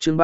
chương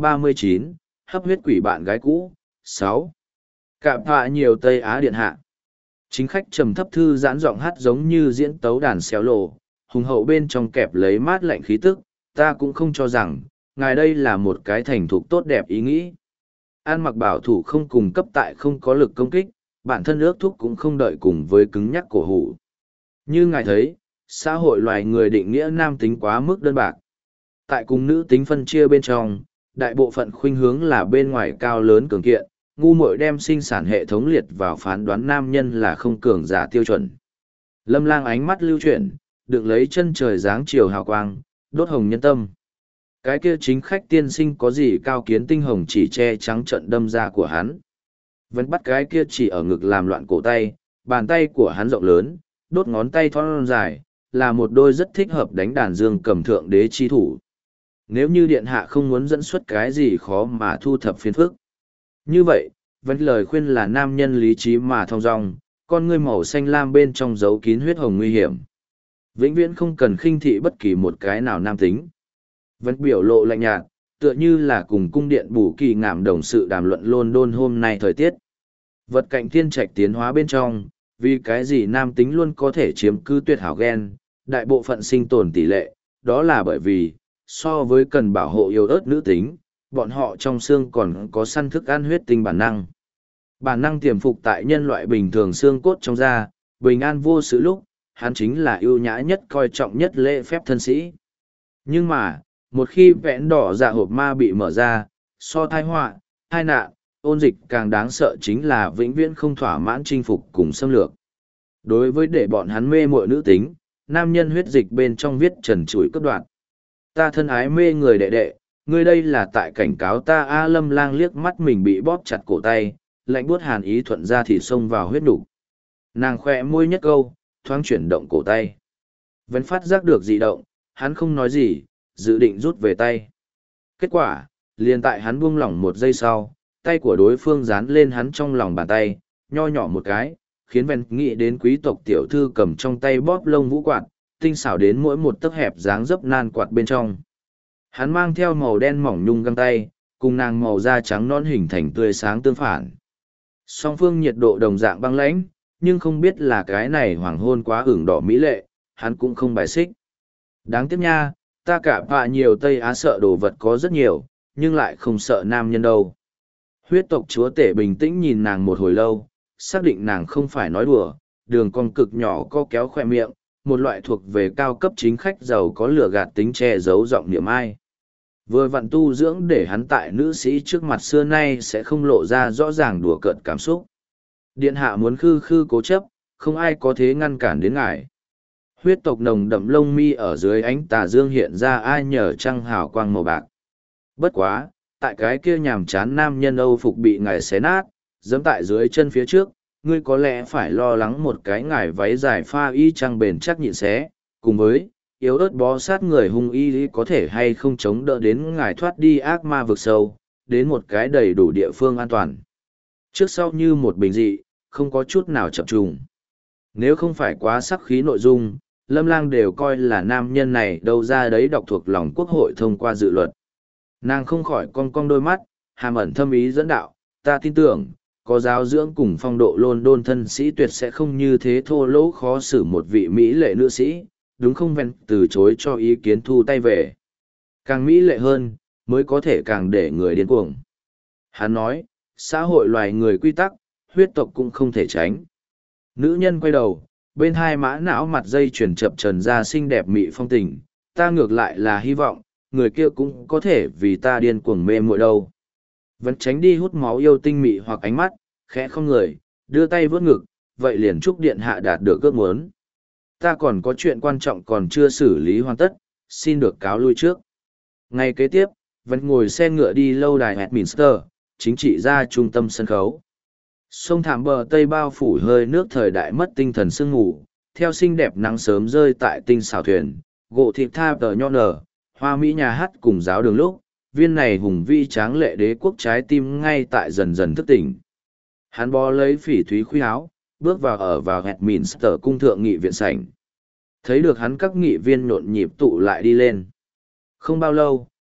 339, hấp huyết quỷ bạn gái cũ. 6. Cạm họa nhiều Tây Á điện hạ. Chính khách trầm thấp thư giãn giọng hát giống như diễn tấu đàn xéo lộ, hùng hậu bên trong kẹp lấy mát lạnh khí tức. Ta cũng không cho rằng, ngài đây là một cái thành thục tốt đẹp ý nghĩ. An mặc bảo thủ không cùng cấp tại không có lực công kích, bản thân ước thúc cũng không đợi cùng với cứng nhắc cổ hủ. Như ngài thấy, xã hội loài người định nghĩa nam tính quá mức đơn bạc. Tại cùng nữ tính phân chia bên trong, đại bộ phận khuynh hướng là bên ngoài cao lớn cường kiện, ngu muội đem sinh sản hệ thống liệt vào phán đoán nam nhân là không cường giả tiêu chuẩn. Lâm Lang ánh mắt lưu chuyển, đựng lấy chân trời dáng chiều hào quang, đốt hồng nhân tâm. Cái kia chính khách tiên sinh có gì cao kiến tinh hồng chỉ che trắng trận đâm ra của hắn. Vẫn bắt cái kia chỉ ở ngực làm loạn cổ tay, bàn tay của hắn rộng lớn, đốt ngón tay thon dài, là một đôi rất thích hợp đánh đàn dương cầm thượng đế chi thủ. Nếu như điện hạ không muốn dẫn xuất cái gì khó mà thu thập phiền phức. Như vậy, vẫn lời khuyên là nam nhân lý trí mà thong dong, con ngươi màu xanh lam bên trong giấu kín huyết hồng nguy hiểm. Vĩnh viễn không cần khinh thị bất kỳ một cái nào nam tính. Vẫn biểu lộ lạnh nhạt, tựa như là cùng cung điện bù kỳ ngảm đồng sự đàm luận London hôm nay thời tiết. Vật cạnh thiên trạch tiến hóa bên trong, vì cái gì nam tính luôn có thể chiếm cứ tuyệt hảo gen, đại bộ phận sinh tồn tỷ lệ, đó là bởi vì, so với cần bảo hộ yêu ớt nữ tính, bọn họ trong xương còn có săn thức ăn huyết tinh bản năng. Bản năng tiềm phục tại nhân loại bình thường xương cốt trong da, bình an vô sự lúc, hắn chính là ưu nhã nhất coi trọng nhất lễ phép thân sĩ. Nhưng mà, một khi vẽn đỏ dạ hộp ma bị mở ra, so thai họa, tai nạn, ôn dịch càng đáng sợ chính là vĩnh viễn không thỏa mãn chinh phục cùng xâm lược. Đối với để bọn hắn mê muội nữ tính, nam nhân huyết dịch bên trong viết trần trụi cấp đoạn. Ta thân ái mê người đệ đệ, ngươi đây là tại cảnh cáo ta. A Lâm Lang liếc mắt mình bị bóp chặt cổ tay, lạnh buốt hàn ý thuận ra thì xông vào huyết đủ. Nàng khỏe môi nhất câu, thoáng chuyển động cổ tay. Vẫn phát giác được dị động, hắn không nói gì, dự định rút về tay. Kết quả, liền tại hắn buông lỏng một giây sau, tay của đối phương dán lên hắn trong lòng bàn tay, nho nhỏ một cái, khiến Ven nghĩ đến quý tộc tiểu thư cầm trong tay bóp lông vũ quạt, tinh xảo đến mỗi một tấc hẹp dáng dấp nan quạt bên trong. Hắn mang theo màu đen mỏng nhung găng tay, cùng nàng màu da trắng non hình thành tươi sáng tương phản. Song phương nhiệt độ đồng dạng băng lãnh, nhưng không biết là cái này hoàng hôn quá ửng đỏ mỹ lệ, hắn cũng không bài xích. Đáng tiếc nha, ta cả bạ nhiều Tây Á sợ đồ vật có rất nhiều, nhưng lại không sợ nam nhân đâu. Huyết tộc chúa tể bình tĩnh nhìn nàng một hồi lâu, xác định nàng không phải nói đùa, đường cong cực nhỏ co kéo khoe miệng, một loại thuộc về cao cấp chính khách giàu có lửa gạt tính che giấu giọng niệm ai. Vừa vặn tu dưỡng để hắn tại nữ sĩ trước mặt xưa nay sẽ không lộ ra rõ ràng đùa cợt cảm xúc. Điện hạ muốn khư khư cố chấp, không ai có thế ngăn cản đến ngài. Huyết tộc nồng đậm lông mi ở dưới ánh tà dương hiện ra ai nhờ trăng hào quang màu bạc. Bất quá, tại cái kia nhàm chán nam nhân Âu phục bị ngài xé nát, giẫm tại dưới chân phía trước, ngươi có lẽ phải lo lắng một cái ngải váy dài pha y trăng bền chắc nhịn xé, cùng với yếu ớt bó sát người hung y có thể hay không chống đỡ đến ngài thoát đi ác ma vực sâu, đến một cái đầy đủ địa phương an toàn. Trước sau như một bình dị, không có chút nào chập trùng. Nếu không phải quá sắc khí nội dung, Lâm Lang đều coi là nam nhân này đâu ra đấy đọc thuộc lòng quốc hội thông qua dự luật. Nàng không khỏi cong cong đôi mắt, hàm ẩn thâm ý dẫn đạo, ta tin tưởng, có giáo dưỡng cùng phong độ London thân sĩ tuyệt sẽ không như thế thô lỗ khó xử một vị Mỹ lệ nữ sĩ, đúng không? Ven từ chối cho ý kiến thu tay về. Càng Mỹ lệ hơn, mới có thể càng để người điên cuồng. Hắn nói, xã hội loài người quy tắc, huyết tộc cũng không thể tránh. Nữ nhân quay đầu, bên hai mã não mặt dây chuyển chập trần ra xinh đẹp mị phong tình, ta ngược lại là hy vọng, người kia cũng có thể vì ta điên cuồng mê muội đâu. Vẫn tránh đi hút máu yêu tinh mị hoặc ánh mắt, khẽ không người, đưa tay vớt ngực, vậy liền chúc điện hạ đạt được ước muốn. Ta còn có chuyện quan trọng còn chưa xử lý hoàn tất, xin được cáo lui trước. Ngày kế tiếp, vẫn ngồi xe ngựa đi lâu đài Westminster, chính trị ra trung tâm sân khấu. Sông thảm bờ Tây bao phủ hơi nước thời đại mất tinh thần sương ngủ, theo xinh đẹp nắng sớm rơi tại tinh xảo thuyền, gỗ thịt tha tờ nho nở, hoa mỹ nhà hát cùng giáo đường lúc, viên này hùng vĩ tráng lệ đế quốc trái tim ngay tại dần dần thức tỉnh. Hắn bó lấy phỉ thúy khuy áo, bước vào Westminster cung thượng nghị viện sảnh. Thấy được hắn các nghị viên nhộn nhịp tụ lại đi lên. Không bao lâu,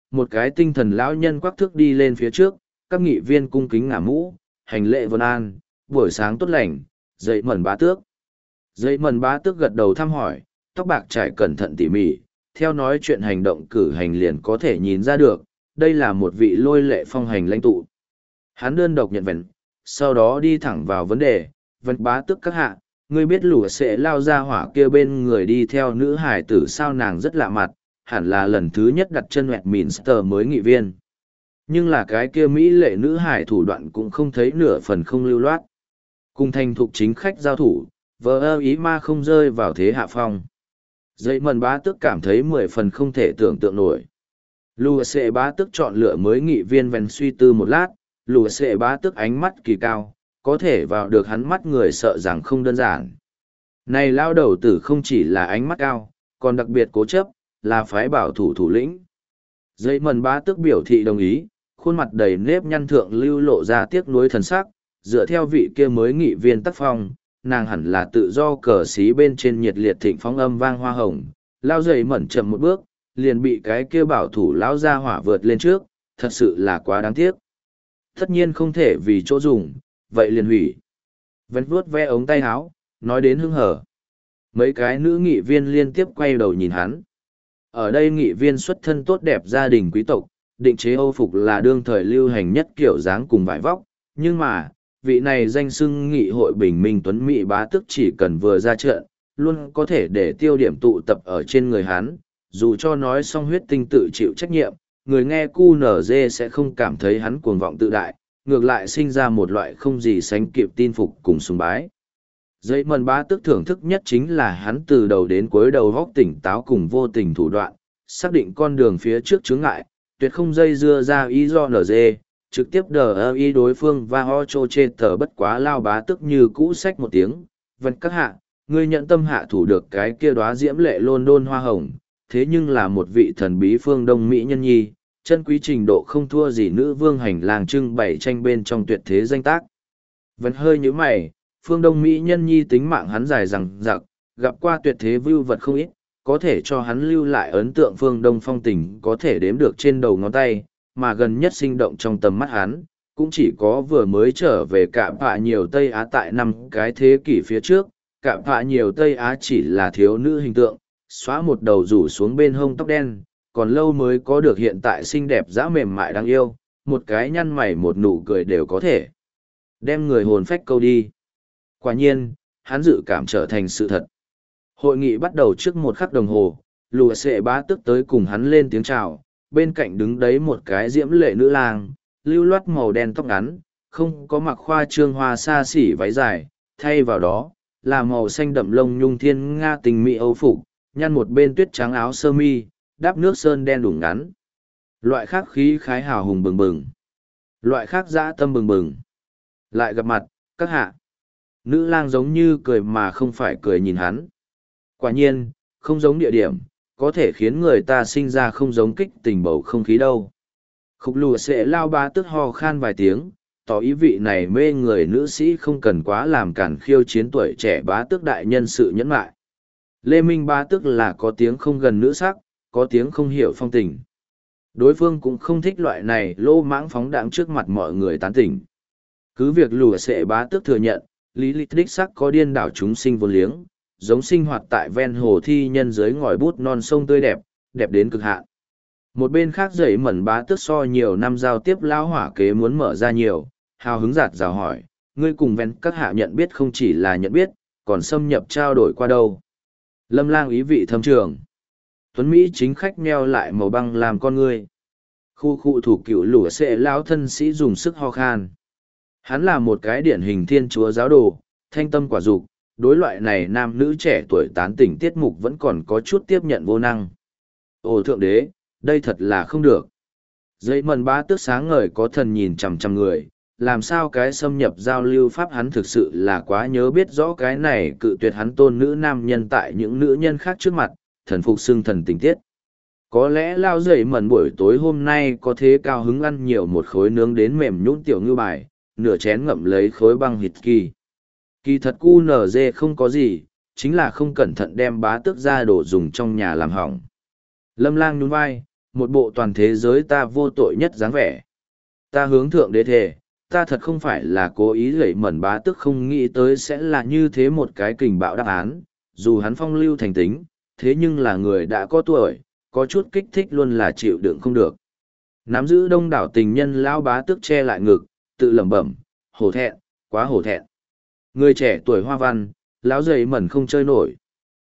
một cái tinh thần lão nhân quắc thước đi lên phía trước, các nghị viên cung kính ngả mũ, hành lễ vân an, buổi sáng tốt lành, dậy mẩn bá tước. Dậy mẩn bá tước gật đầu thăm hỏi, tóc bạc trải cẩn thận tỉ mỉ, theo nói chuyện hành động cử hành liền có thể nhìn ra được, đây là một vị lôi lệ phong hành lãnh tụ. Hắn đơn độc nhận vẹn, sau đó đi thẳng vào vấn đề, vấn bá tước các hạ, ngươi biết lũ sẽ lao ra hỏa kia bên người đi theo nữ hải tử sao nàng rất lạ mặt, hẳn là lần thứ nhất đặt chân Westminster mới nghị viên. Nhưng là cái kia Mỹ lệ nữ hải thủ đoạn cũng không thấy nửa phần không lưu loát. Cùng thành thục chính khách giao thủ, vờ ơ ý ma không rơi vào thế hạ phong. Dây mần bá tước cảm thấy 10 phần không thể tưởng tượng nổi. Lùa xệ bá tước chọn lựa mới nghị viên ven suy tư một lát, lùa xệ bá tước ánh mắt kỳ cao, có thể vào được hắn mắt người sợ rằng không đơn giản. Này lao đầu tử không chỉ là ánh mắt cao, còn đặc biệt cố chấp, là phái bảo thủ thủ lĩnh. Dây mần bá tước biểu thị đồng ý, khuôn mặt đầy nếp nhăn thượng lưu lộ ra tiếc nuối thần sắc, dựa theo vị kia mới nghị viên tác phong, nàng hẳn là tự do cờ xí bên trên nhiệt liệt thịnh phóng âm vang hoa hồng, lao dậy mẩn chậm một bước, liền bị cái kia bảo thủ lão ra hỏa vượt lên trước, thật sự là quá đáng tiếc. Tất nhiên không thể vì chỗ dùng, vậy liền hủy. Vén vuốt ve ống tay áo, nói đến hưng hở. Mấy cái nữ nghị viên liên tiếp quay đầu nhìn hắn. Ở đây nghị viên xuất thân tốt đẹp gia đình quý tộc, định chế Âu phục là đương thời lưu hành nhất kiểu dáng cùng vải vóc, nhưng mà, vị này danh xưng nghị hội bình minh tuấn mỹ bá tước chỉ cần vừa ra trận, luôn có thể để tiêu điểm tụ tập ở trên người hắn, dù cho nói xong huyết tinh tự chịu trách nhiệm, người nghe QNZ sẽ không cảm thấy hắn cuồng vọng tự đại, ngược lại sinh ra một loại không gì sánh kịp tin phục cùng sùng bái. Dây mần bá tước thưởng thức nhất chính là hắn từ đầu đến cuối đầu góc tỉnh táo cùng vô tình thủ đoạn, xác định con đường phía trước chướng ngại, tuyệt không dây dưa ra ý do nở dê, trực tiếp đờ ý đối phương và ho chô chê tờ bất quá lao bá tức như cũ sách một tiếng. Vân các hạ, ngươi nhận tâm hạ thủ được cái kia đóa diễm lệ London hoa hồng, thế nhưng là một vị thần bí phương Đông Mỹ nhân nhi, chân quý trình độ không thua gì nữ vương hành làng trưng bày tranh bên trong tuyệt thế danh tác. Vẫn hơi như mày, phương Đông Mỹ nhân nhi tính mạng hắn dài rằng rặc, gặp qua tuyệt thế vưu vật không ít, có thể cho hắn lưu lại ấn tượng phương Đông phong tình có thể đếm được trên đầu ngón tay, mà gần nhất sinh động trong tầm mắt hắn, cũng chỉ có vừa mới trở về Cạm Phạ nhiều Tây Á tại 5 cái thế kỷ phía trước, Cạm Phạ nhiều Tây Á chỉ là thiếu nữ hình tượng, xóa một đầu rủ xuống bên hông tóc đen, còn lâu mới có được hiện tại xinh đẹp dã mềm mại đáng yêu, một cái nhăn mày một nụ cười đều có thể đem người hồn phách câu đi. Quả nhiên, hắn dự cảm trở thành sự thật. Hội nghị bắt đầu trước một khắc đồng hồ, lùa xệ bá tức tới cùng hắn lên tiếng chào, bên cạnh đứng đấy một cái diễm lệ nữ lang, lưu loát màu đen tóc ngắn, không có mặc khoa trương hoa xa xỉ váy dài, thay vào đó, là màu xanh đậm lông nhung thiên nga tình mỹ âu phục, nhăn một bên tuyết trắng áo sơ mi, đắp nước sơn đen đủ ngắn. Loại khác khí khái hào hùng bừng bừng. Loại khác dã tâm bừng bừng. Lại gặp mặt, các hạ. Nữ lang giống như cười mà không phải cười nhìn hắn. Quả nhiên, không giống địa điểm, có thể khiến người ta sinh ra không giống kích tình bầu không khí đâu. Khúc lùa sẽ lao ba tức ho khan vài tiếng, tỏ ý vị này mê người nữ sĩ không cần quá làm cản khiêu chiến tuổi trẻ bá tước đại nhân sự nhẫn mại. Lê Minh bá tước là có tiếng không gần nữ sắc, có tiếng không hiểu phong tình. Đối phương cũng không thích loại này lô mãng phóng đãng trước mặt mọi người tán tỉnh. Cứ việc lùa sẽ bá tước thừa nhận, lý lịch đích sắc có điên đảo chúng sinh vô liếng, giống sinh hoạt tại ven hồ thi nhân dưới ngòi bút non sông tươi đẹp, đẹp đến cực hạn. Một bên khác dậy mẩn bá tước so nhiều năm giao tiếp lão hỏa kế muốn mở ra nhiều, hào hứng giạt rào hỏi, ngươi cùng ven các hạ nhận biết không chỉ là nhận biết, còn xâm nhập trao đổi qua đâu. Lâm lang ý vị thâm trường. Tuấn Mỹ chính khách meo lại màu băng làm con ngươi. Khu khu thủ cựu lũ xệ lão thân sĩ dùng sức ho khan. Hắn là một cái điển hình thiên chúa giáo đồ, thanh tâm quả dục, đối loại này nam nữ trẻ tuổi tán tỉnh tiết mục vẫn còn có chút tiếp nhận vô năng. Ồ thượng đế, đây thật là không được. Dây mần bá tước sáng ngời có thần nhìn chằm chằm người, làm sao cái xâm nhập giao lưu pháp hắn thực sự là quá nhớ biết rõ cái này cự tuyệt hắn tôn nữ nam nhân tại những nữ nhân khác trước mặt, thần phục xưng thần tình tiết. Có lẽ lao dậy mần buổi tối hôm nay có thế cao hứng ăn nhiều một khối nướng đến mềm nhũn tiểu ngư bài, nửa chén ngậm lấy khối băng hít kỳ. Kỳ thật QNZ không có gì, chính là không cẩn thận đem bá tước ra đồ dùng trong nhà làm hỏng. Lâm lang nhún vai, một bộ toàn thế giới ta vô tội nhất dáng vẻ. Ta hướng thượng đế thề, ta thật không phải là cố ý gẩy mẩn bá tước không nghĩ tới sẽ là như thế một cái kình bạo đáp án, dù hắn phong lưu thành tính, thế nhưng là người đã có tuổi, có chút kích thích luôn là chịu đựng không được. Nắm giữ đông đảo tình nhân lão bá tước che lại ngực, tự lẩm bẩm, hổ thẹn, quá hổ thẹn. Người trẻ tuổi hoa văn, lão dày mẩn không chơi nổi.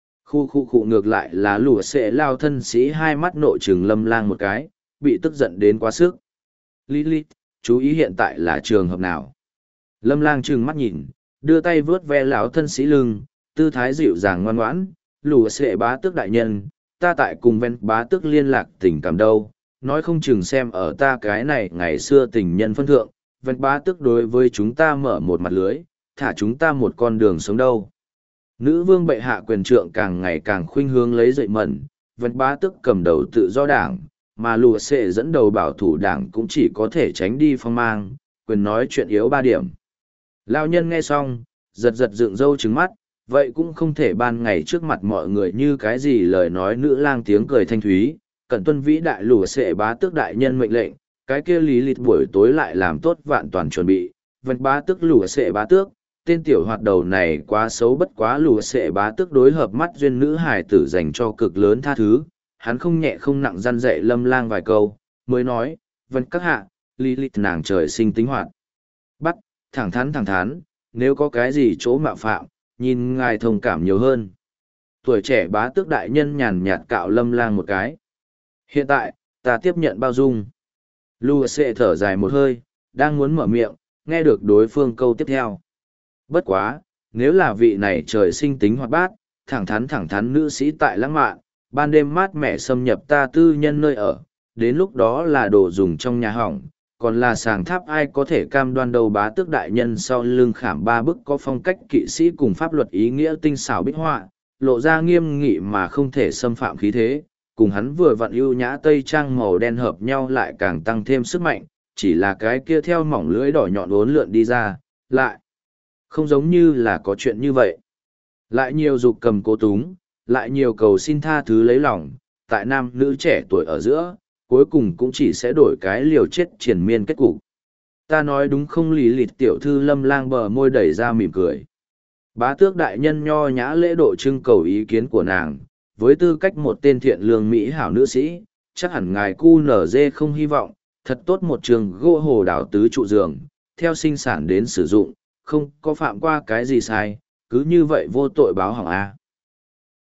Khu ngược lại là lùa sệ lao thân sĩ hai mắt nội trừng Lâm Lang một cái, bị tức giận đến quá sức. Lilith, chú ý hiện tại là trường hợp nào? Lâm Lang trừng mắt nhìn, đưa tay vướt ve lão thân sĩ lưng, tư thái dịu dàng ngoan ngoãn, lùa sệ bá tước đại nhân, ta tại cùng ven bá tước liên lạc tình cảm đâu, nói không chừng xem ở ta cái này ngày xưa tình nhân phân thượng, ven bá tước đối với chúng ta mở một mặt lưới, thả chúng ta một con đường sống đâu. Nữ vương bệ hạ quyền trượng càng ngày càng khuynh hướng lấy dậy mẩn, ven bá tước cầm đầu tự do đảng, mà lùa sệ dẫn đầu bảo thủ đảng cũng chỉ có thể tránh đi phong mang, quyền nói chuyện yếu 3 điểm. Lao nhân nghe xong, giật giật dựng râu trứng mắt, vậy cũng không thể ban ngày trước mặt mọi người như cái gì lời nói nữ lang tiếng cười thanh thúy, cẩn tuân vĩ đại lùa sệ bá tước đại nhân mệnh lệnh, cái kia lý lịch buổi tối lại làm tốt vạn toàn chuẩn bị, vân bá tước lùa sệ bá tước, tên tiểu hoạt đầu này quá xấu bất quá lùa sệ bá tước đối hợp mắt duyên nữ hài tử dành cho cực lớn tha thứ, hắn không nhẹ không nặng răn dạy Lâm Lang vài câu, mới nói, vân các hạ, lý lịch nàng trời sinh tính hoạt. Bắt, thẳng thắn, nếu có cái gì chỗ mạo phạm, nhìn ngài thông cảm nhiều hơn. Tuổi trẻ bá tước đại nhân nhàn nhạt cạo Lâm Lang một cái. Hiện tại, ta tiếp nhận bao dung. Lùa sệ thở dài một hơi, đang muốn mở miệng, nghe được đối phương câu tiếp theo. Bất quá, nếu là vị này trời sinh tính hoạt bát, thẳng thắn nữ sĩ tại lãng mạn, ban đêm mát mẻ xâm nhập ta tư nhân nơi ở, đến lúc đó là đồ dùng trong nhà hỏng, còn là sàng tháp ai có thể cam đoan đầu bá tước đại nhân sau lưng khảm 3 bức có phong cách kỵ sĩ cùng pháp luật ý nghĩa tinh xảo bích họa, lộ ra nghiêm nghị mà không thể xâm phạm khí thế, cùng hắn vừa vặn ưu nhã tây trang màu đen hợp nhau lại càng tăng thêm sức mạnh, chỉ là cái kia theo mỏng lưỡi đỏ nhọn uốn lượn đi ra, lại không giống như là có chuyện như vậy. Lại nhiều dục cầm cố túng, lại nhiều cầu xin tha thứ lấy lòng, tại nam nữ trẻ tuổi ở giữa, cuối cùng cũng chỉ sẽ đổi cái liều chết triền miên kết cục. Ta nói đúng không? Lý lịch tiểu thư Lâm Lang bờ môi đẩy ra mỉm cười. Bá tước đại nhân nho nhã lễ độ trưng cầu ý kiến của nàng, với tư cách một tên thiện lương mỹ hảo nữ sĩ, chắc hẳn ngài cu nở dê không hy vọng, thật tốt một trường gỗ hồ đảo tứ trụ giường, theo sinh sản đến sử dụng, không có phạm qua cái gì sai, cứ như vậy vô tội báo hỏng A.